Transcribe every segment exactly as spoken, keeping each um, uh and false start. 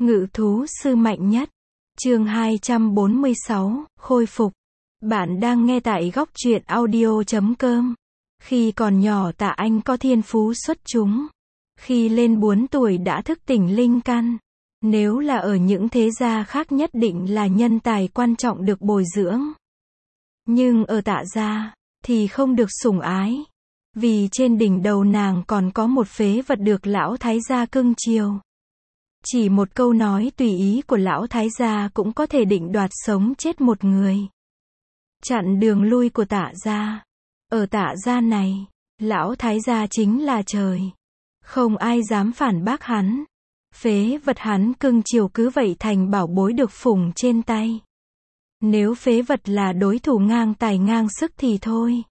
Ngự thú sư mạnh nhất. Chương hai trăm bốn mươi sáu, khôi phục. Bạn đang nghe tại góc truyện audio chấm com. Khi còn nhỏ Tạ Anh có thiên phú xuất chúng. Khi lên bốn tuổi đã thức tỉnh linh căn. Nếu là ở những thế gia khác nhất định là nhân tài quan trọng được bồi dưỡng. Nhưng ở Tạ gia, thì không được sủng ái. Vì trên đỉnh đầu nàng còn có một phế vật được lão thái gia cưng chiều. Chỉ một câu nói tùy ý của lão thái gia cũng có thể định đoạt sống chết một người. Chặn đường lui của Tạ gia. Ở Tạ gia này, lão thái gia chính là trời. Không ai dám phản bác hắn. Phế vật hắn cưng chiều cứ vậy thành bảo bối được phủng trên tay. Nếu phế vật là đối thủ ngang tài ngang sức thì thôi.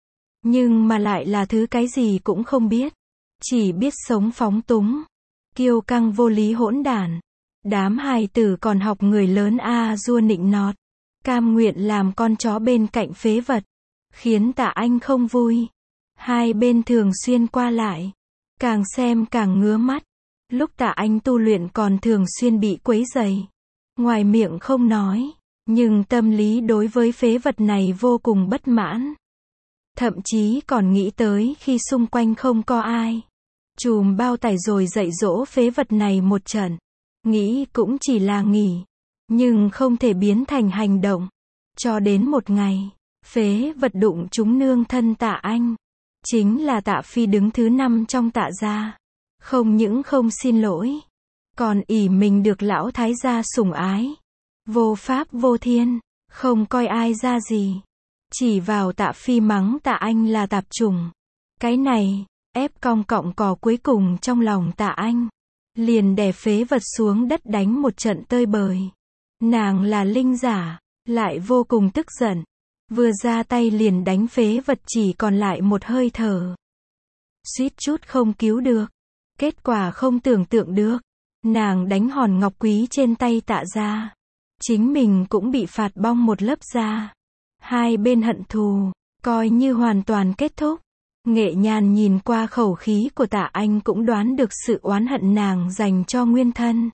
Nhưng mà lại là thứ cái gì cũng không biết. Chỉ biết sống phóng túng. Kiêu căng vô lý hỗn đản. Đám hài tử còn học người lớn a dua nịnh nọt. Cam nguyện làm con chó bên cạnh phế vật. Khiến Tạ Anh không vui. Hai bên thường xuyên qua lại. Càng xem càng ngứa mắt. Lúc Tạ Anh tu luyện còn thường xuyên bị quấy rầy. Ngoài miệng không nói. Nhưng tâm lý đối với phế vật này vô cùng bất mãn. Thậm chí còn nghĩ tới khi xung quanh không có ai. Chùm bao tải rồi dạy dỗ phế vật này một trận. Nghĩ cũng chỉ là nghỉ. Nhưng không thể biến thành hành động. Cho đến một ngày, phế vật đụng trúng nương thân Tạ Anh. Chính là Tạ Phi đứng thứ năm trong Tạ gia. Không những không xin lỗi. Còn ỷ mình được lão thái gia sủng ái. Vô pháp vô thiên. Không coi ai ra gì. Chỉ vào Tạ Phi mắng Tạ Anh là tạp chủng. Cái này, ép cong cọng cỏ cuối cùng trong lòng Tạ Anh. Liền đè phế vật xuống đất đánh một trận tơi bời. Nàng là linh giả, lại vô cùng tức giận. Vừa ra tay liền đánh phế vật chỉ còn lại một hơi thở. Suýt chút không cứu được. Kết quả không tưởng tượng được. Nàng đánh hòn ngọc quý trên tay Tạ gia. Chính mình cũng bị phạt bong một lớp da. Hai bên hận thù, coi như hoàn toàn kết thúc. Nghệ Nhàn nhìn qua khẩu khí của Tạ Anh cũng đoán được sự oán hận nàng dành cho nguyên thân.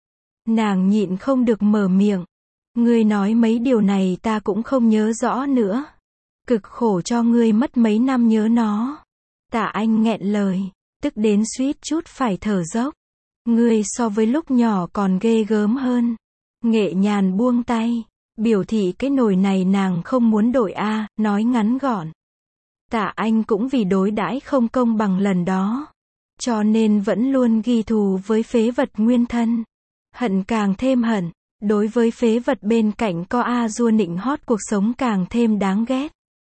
Nàng nhịn không được mở miệng. Ngươi nói mấy điều này ta cũng không nhớ rõ nữa. Cực khổ cho ngươi mất mấy năm nhớ nó. Tạ Anh nghẹn lời, tức đến suýt chút phải thở dốc. Ngươi so với lúc nhỏ còn ghê gớm hơn. Nghệ Nhàn buông tay. Biểu thị cái nồi này nàng không muốn đổi a, nói ngắn gọn. Tạ Anh cũng vì đối đãi không công bằng lần đó. Cho nên vẫn luôn ghi thù với phế vật nguyên thân. Hận càng thêm hận. Đối với phế vật bên cạnh có a dua nịnh hót cuộc sống càng thêm đáng ghét.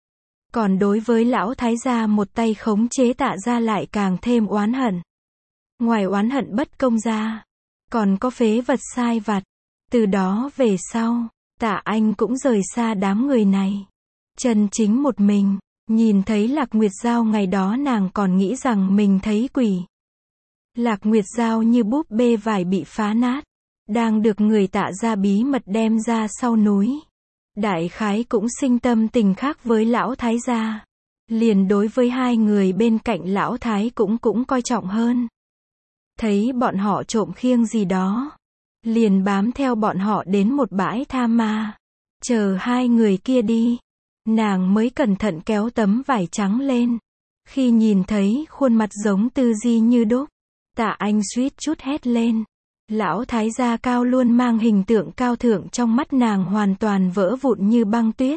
Còn đối với lão thái gia một tay khống chế Tạ gia lại càng thêm oán hận. Ngoài oán hận bất công ra, còn có phế vật sai vặt. Từ đó về sau, Tạ Anh cũng rời xa đám người này. Chân chính một mình, nhìn thấy Lạc Nguyệt Giao ngày đó nàng còn nghĩ rằng mình thấy quỷ. Lạc Nguyệt Giao như búp bê vải bị phá nát. Đang được người Tạ gia bí mật đem ra sau núi. Đại khái cũng sinh tâm tình khác với lão thái gia. Liền đối với hai người bên cạnh lão thái cũng cũng coi trọng hơn. Thấy bọn họ trộm khiêng gì đó. Liền bám theo bọn họ đến một bãi tha ma. Chờ hai người kia đi. Nàng mới cẩn thận kéo tấm vải trắng lên. Khi nhìn thấy khuôn mặt giống Tư Di như đúc. Tạ Anh suýt chút hét lên. Lão thái gia cao luôn mang hình tượng cao thượng trong mắt nàng hoàn toàn vỡ vụn như băng tuyết.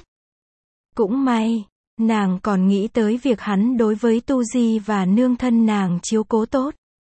Cũng may, nàng còn nghĩ tới việc hắn đối với Tu Di và nương thân nàng chiếu cố tốt.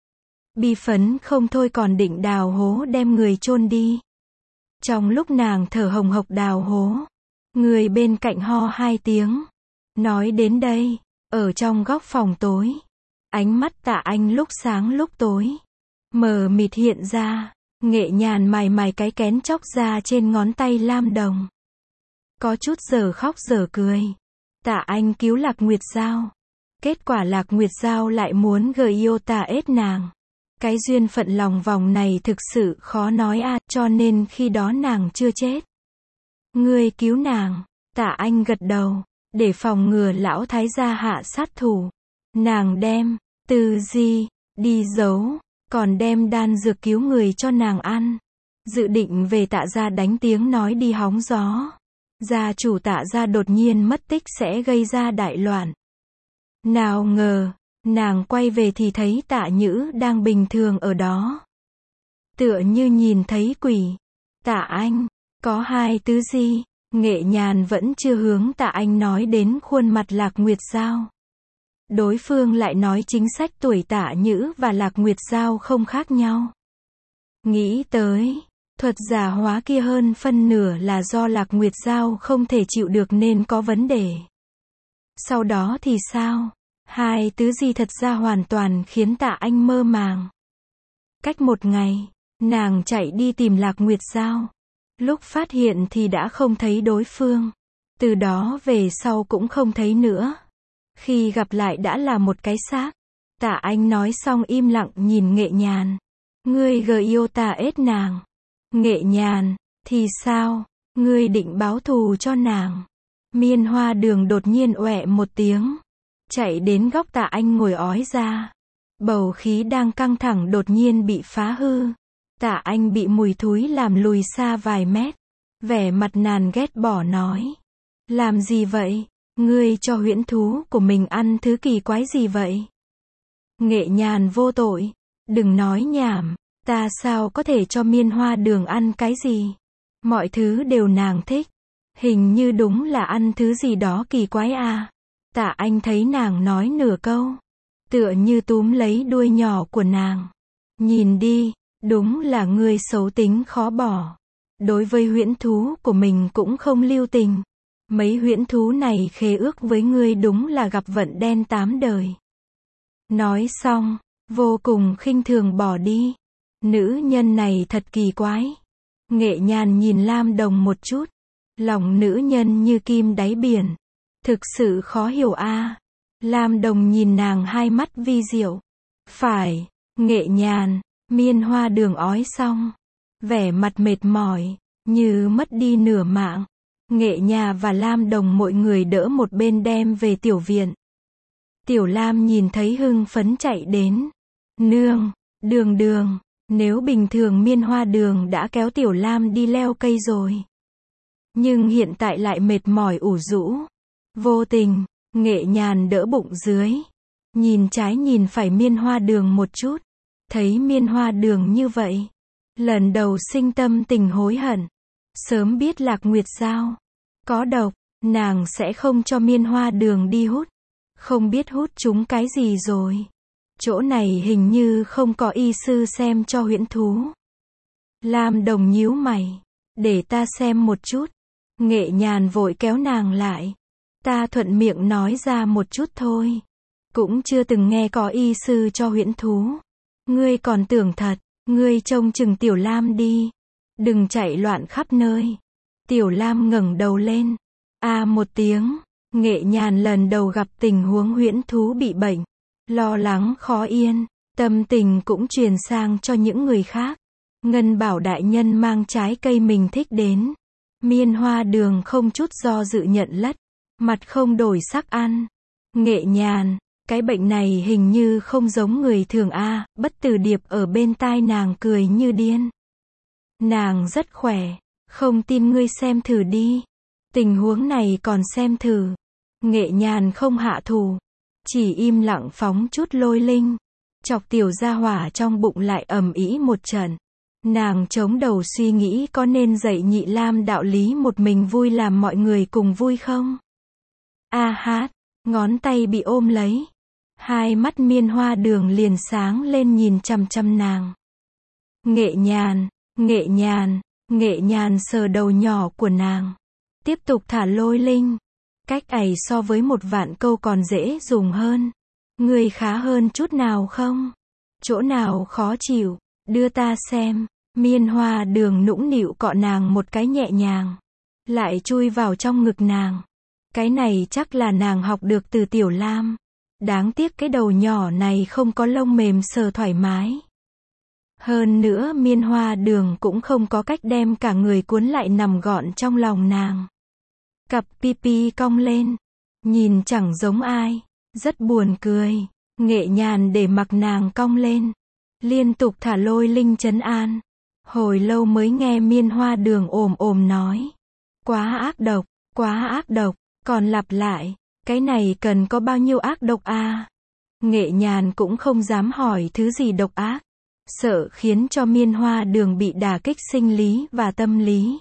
Bi phấn không thôi còn định đào hố đem người chôn đi. Trong lúc nàng thở hồng hộc đào hố, người bên cạnh ho hai tiếng. Nói đến đây, ở trong góc phòng tối, ánh mắt Tạ Anh lúc sáng lúc tối, mờ mịt hiện ra. Nghệ Nhàn mài mài cái kén chóc ra trên ngón tay lam đồng. Có chút giờ khóc giờ cười. Tạ Anh cứu Lạc Nguyệt Giao. Kết quả Lạc Nguyệt Giao lại muốn gợi yêu Tạ ết nàng. Cái duyên phận lòng vòng này thực sự khó nói a, à, cho nên khi đó nàng chưa chết. Ngươi cứu nàng. Tạ Anh gật đầu. Để phòng ngừa lão thái gia hạ sát thủ. Nàng đem Tư Di đi giấu. còn đem đan dược cứu người cho nàng ăn. Dự định về Tạ gia đánh tiếng nói đi hóng gió. Gia chủ Tạ gia đột nhiên mất tích sẽ gây ra đại loạn. Nào ngờ, nàng quay về thì thấy Tạ Nhữ đang bình thường ở đó. Tựa như nhìn thấy quỷ. Tạ Anh, có hai thứ gì? Nghệ Nhàn vẫn chưa hướng Tạ Anh nói đến khuôn mặt Lạc Nguyệt Giao. Đối phương lại nói chính sách tuổi Tạ Nhữ và Lạc Nguyệt Giao không khác nhau. Nghĩ tới, thuật giả hóa kia hơn phân nửa là do Lạc Nguyệt Giao không thể chịu được nên có vấn đề. Sau đó thì sao? Hai thứ gì thật ra hoàn toàn khiến Tạ Anh mơ màng. Cách một ngày, nàng chạy đi tìm Lạc Nguyệt Giao. Lúc phát hiện thì đã không thấy đối phương. Từ đó về sau cũng không thấy nữa. Khi gặp lại đã là một cái xác. Tạ Anh nói xong im lặng nhìn Nghệ Nhàn. Ngươi gờ yêu ta ết nàng. Nghệ Nhàn, thì sao? Ngươi định báo thù cho nàng. Miên Hoa Đường đột nhiên oẹ một tiếng. Chạy đến góc Tạ Anh ngồi ói ra. Bầu khí đang căng thẳng đột nhiên bị phá hư. Tạ Anh bị mùi thúi làm lùi xa vài mét. Vẻ mặt nàn ghét bỏ nói. Làm gì vậy? Ngươi cho huyễn thú của mình ăn thứ kỳ quái gì vậy? Nghệ Nhàn vô tội. Đừng nói nhảm. Ta sao có thể cho Miên Hoa Đường ăn cái gì? Mọi thứ đều nàng thích. Hình như đúng là ăn thứ gì đó kỳ quái à. Tạ Anh thấy nàng nói nửa câu. Tựa như túm lấy đuôi nhỏ của nàng. Nhìn đi, đúng là ngươi xấu tính khó bỏ. Đối với huyễn thú của mình cũng không lưu tình. Mấy huyễn thú này khế ước với ngươi đúng là gặp vận đen tám đời. Nói xong, vô cùng khinh thường bỏ đi. Nữ nhân này thật kỳ quái. Nghệ Nhàn nhìn Lam Đồng một chút. Lòng nữ nhân như kim đáy biển. Thực sự khó hiểu a. À. Lam Đồng nhìn nàng hai mắt vi diệu. Phải, Nghệ Nhàn, Miên Hoa Đường ói xong. Vẻ mặt mệt mỏi, như mất đi nửa mạng. Nghệ Nhà và Lam Đồng mỗi người đỡ một bên đem về tiểu viện. Tiểu Lam nhìn thấy hưng phấn chạy đến. Nương, Đường Đường, nếu bình thường Miên Hoa Đường đã kéo Tiểu Lam đi leo cây rồi. Nhưng hiện tại lại mệt mỏi ủ rũ. Vô tình, Nghệ Nhàn đỡ bụng dưới. Nhìn trái nhìn phải Miên Hoa Đường một chút. Thấy Miên Hoa Đường như vậy. Lần đầu sinh tâm tình hối hận. Sớm biết Lạc Nguyệt Giao có độc, nàng sẽ không cho Miên Hoa Đường đi hút. Không biết hút chúng cái gì rồi. Chỗ này hình như không có y sư xem cho huyễn thú. Lam Đồng nhíu mày. Để ta xem một chút. Nghệ Nhàn vội kéo nàng lại. Ta thuận miệng nói ra một chút thôi. Cũng chưa từng nghe có y sư cho huyễn thú. Ngươi còn tưởng thật. Ngươi trông chừng Tiểu Lam đi. Đừng chạy loạn khắp nơi. Tiểu Lam ngẩng đầu lên. A à một tiếng. Nghệ Nhàn lần đầu gặp tình huống huyễn thú bị bệnh. Lo lắng khó yên. Tâm tình cũng truyền sang cho những người khác. Ngân bảo đại nhân mang trái cây mình thích đến. Miên Hoa Đường không chút do dự nhận lất. Mặt không đổi sắc ăn. Nghệ Nhàn, cái bệnh này hình như không giống người thường a. À, Bất Tử Điệp ở bên tai nàng cười như điên. Nàng rất khỏe. Không tin ngươi xem thử đi. Tình huống này còn xem thử. Nghệ Nhàn không hạ thủ. Chỉ im lặng phóng chút lôi linh. Chọc tiểu gia hỏa trong bụng lại ầm ĩ một trận. Nàng chống đầu suy nghĩ có nên dạy Nhị Lam đạo lý một mình vui làm mọi người cùng vui không? A hát, ngón tay bị ôm lấy. Hai mắt Miên Hoa Đường liền sáng lên nhìn chằm chằm nàng. Nghệ Nhàn, Nghệ Nhàn, Nghệ Nhàn sờ đầu nhỏ của nàng. Tiếp tục thả lôi linh. Cách ấy so với một vạn câu còn dễ dùng hơn. Người khá hơn chút nào không? Chỗ nào khó chịu? Đưa ta xem. Miên Hoa Đường nũng nịu cọ nàng một cái nhẹ nhàng. Lại chui vào trong ngực nàng. Cái này chắc là nàng học được từ Tiểu Lam. Đáng tiếc cái đầu nhỏ này không có lông mềm sờ thoải mái. Hơn nữa Miên Hoa Đường cũng không có cách đem cả người cuốn lại nằm gọn trong lòng nàng. Cặp pipi cong lên. Nhìn chẳng giống ai. Rất buồn cười. Nghệ Nhàn để mặc nàng cong lên. liên tục thả lôi linh trấn an. Hồi lâu mới nghe Miên Hoa Đường ồm ồm nói. Quá ác độc, quá ác độc, còn lặp lại, cái này cần có bao nhiêu ác độc à? Nghệ Nhàn cũng không dám hỏi thứ gì độc ác, sợ khiến cho Miên Hoa Đường bị đả kích sinh lý và tâm lý.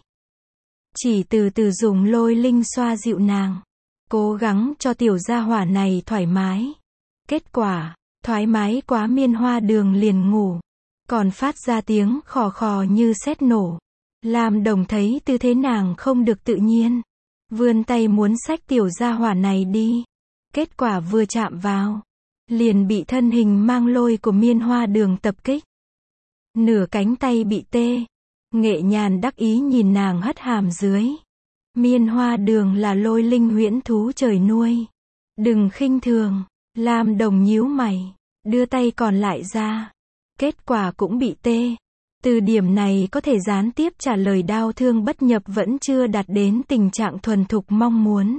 Chỉ từ từ dùng lôi linh xoa dịu nàng, cố gắng cho tiểu gia hỏa này thoải mái. Kết quả, thoải mái quá Miên Hoa Đường liền ngủ, còn phát ra tiếng khò khò như sét nổ. Lam Đồng thấy tư thế nàng không được tự nhiên, vươn tay muốn xách tiểu gia hỏa này đi. Kết quả vừa chạm vào, liền bị thân hình mang lôi của Miên Hoa Đường tập kích. Nửa cánh tay bị tê. Nghệ Nhàn đắc ý nhìn nàng hất hàm dưới. Miên Hoa Đường là lôi linh huyễn thú trời nuôi, đừng khinh thường. Lam Đồng nhíu mày, đưa tay còn lại ra. Kết quả cũng bị tê. Từ điểm này có thể gián tiếp trả lời đau thương bất nhập vẫn chưa đạt đến tình trạng thuần thục mong muốn.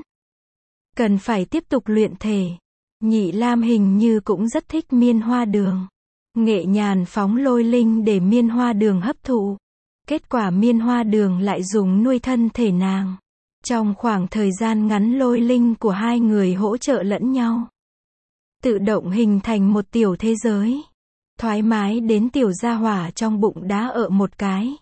Cần phải tiếp tục luyện thể. Nhị Lam hình như cũng rất thích Miên Hoa Đường. Nghệ Nhàn phóng lôi linh để Miên Hoa Đường hấp thụ. Kết quả Miên Hoa Đường lại dùng nuôi thân thể nàng. Trong khoảng thời gian ngắn lôi linh của hai người hỗ trợ lẫn nhau, tự động hình thành một tiểu thế giới. Thoải mái đến tiểu gia hỏa trong bụng đá ợ một cái.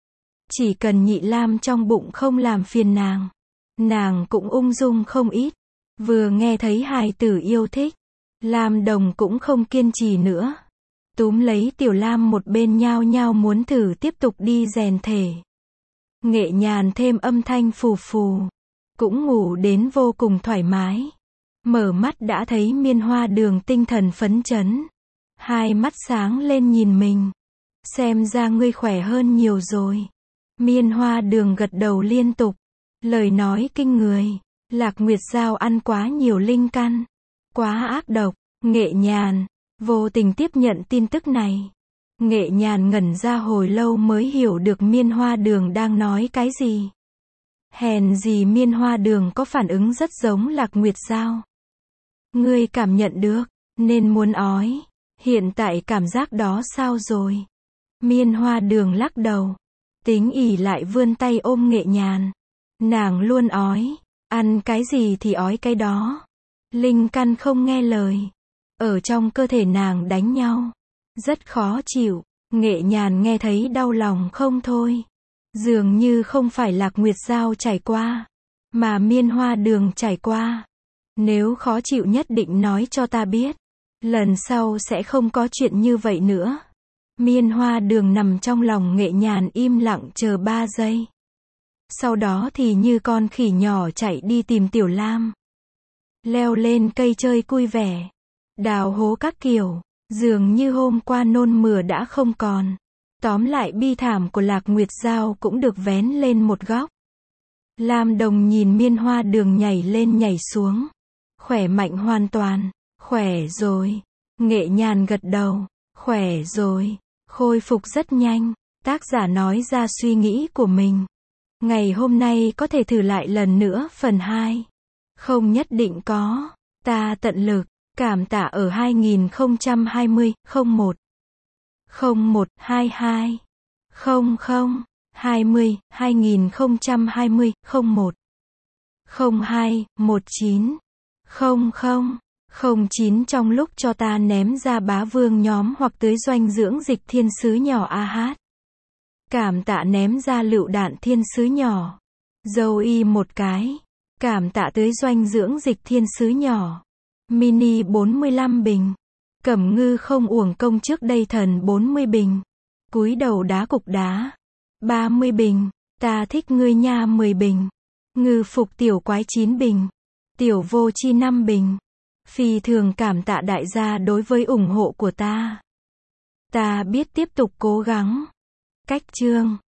Chỉ cần Nhị Lam trong bụng không làm phiền nàng, nàng cũng ung dung không ít. Vừa nghe thấy hài tử yêu thích, Lam Đồng cũng không kiên trì nữa. Túm lấy tiểu Lam một bên nhao nhao muốn thử tiếp tục đi rèn thể. Nghệ Nhàn thêm âm thanh phù phù, cũng ngủ đến vô cùng thoải mái. Mở mắt đã thấy Miên Hoa Đường tinh thần phấn chấn. Hai mắt sáng lên nhìn mình. Xem ra ngươi khỏe hơn nhiều rồi. Miên Hoa Đường gật đầu liên tục. Lời nói kinh người. Lạc Nguyệt Giao ăn quá nhiều linh căn. Quá ác độc. Nghệ Nhàn vô tình tiếp nhận tin tức này. Nghệ Nhàn ngẩn ra hồi lâu mới hiểu được Miên Hoa Đường đang nói cái gì. Hèn gì Miên Hoa Đường có phản ứng rất giống Lạc Nguyệt Giao. Ngươi cảm nhận được, nên muốn ói. Hiện tại cảm giác đó sao rồi? Miên Hoa Đường lắc đầu. Tính ỉ lại vươn tay ôm Nghệ Nhàn. Nàng luôn ói. Ăn cái gì thì ói cái đó. Linh căn không nghe lời. Ở trong cơ thể nàng đánh nhau. Rất khó chịu. Nghệ Nhàn nghe thấy đau lòng không thôi. Dường như không phải Lạc Nguyệt Giao trải qua, mà Miên Hoa Đường trải qua. Nếu khó chịu nhất định nói cho ta biết. Lần sau sẽ không có chuyện như vậy nữa. Miên Hoa Đường nằm trong lòng Nghệ Nhàn im lặng chờ ba giây. Sau đó thì như con khỉ nhỏ chạy đi tìm Tiểu Lam. Leo lên cây chơi vui vẻ. Đào hố các kiểu. Dường như hôm qua nôn mửa đã không còn. Tóm lại bi thảm của Lạc Nguyệt Giao cũng được vén lên một góc. Lam Đồng nhìn Miên Hoa Đường nhảy lên nhảy xuống. Khỏe mạnh hoàn toàn. Khỏe rồi. Nghệ Nhàn gật đầu. Khỏe rồi. Khôi phục rất nhanh. Tác giả nói ra suy nghĩ của mình. Ngày hôm nay có thể thử lại lần nữa phần hai. Không nhất định có. Ta tận lực. Cảm tạ ở hai nghìn không trăm hai mươi, không một, không một, hai hai, không không, hai mươi, hai nghìn không trăm hai mươi, không một, không hai, một chín, không không, không chín trong lúc cho ta ném ra bá vương nhóm hoặc tưới doanh dưỡng dịch thiên sứ nhỏ a hát. Cảm tạ ném ra lựu đạn thiên sứ nhỏ. Dâu y một cái. Cảm tạ tưới doanh dưỡng dịch thiên sứ nhỏ. Mini bốn mươi lăm bình. Cẩm Ngư không uổng công trước đây thần bốn mươi bình. Cúi đầu đá cục đá. ba mươi bình. Ta thích ngươi nha mười bình. Ngư phục tiểu quái chín bình. Tiểu vô chi năm bình. Phi thường cảm tạ đại gia đối với ủng hộ của ta. Ta biết tiếp tục cố gắng. Cách chương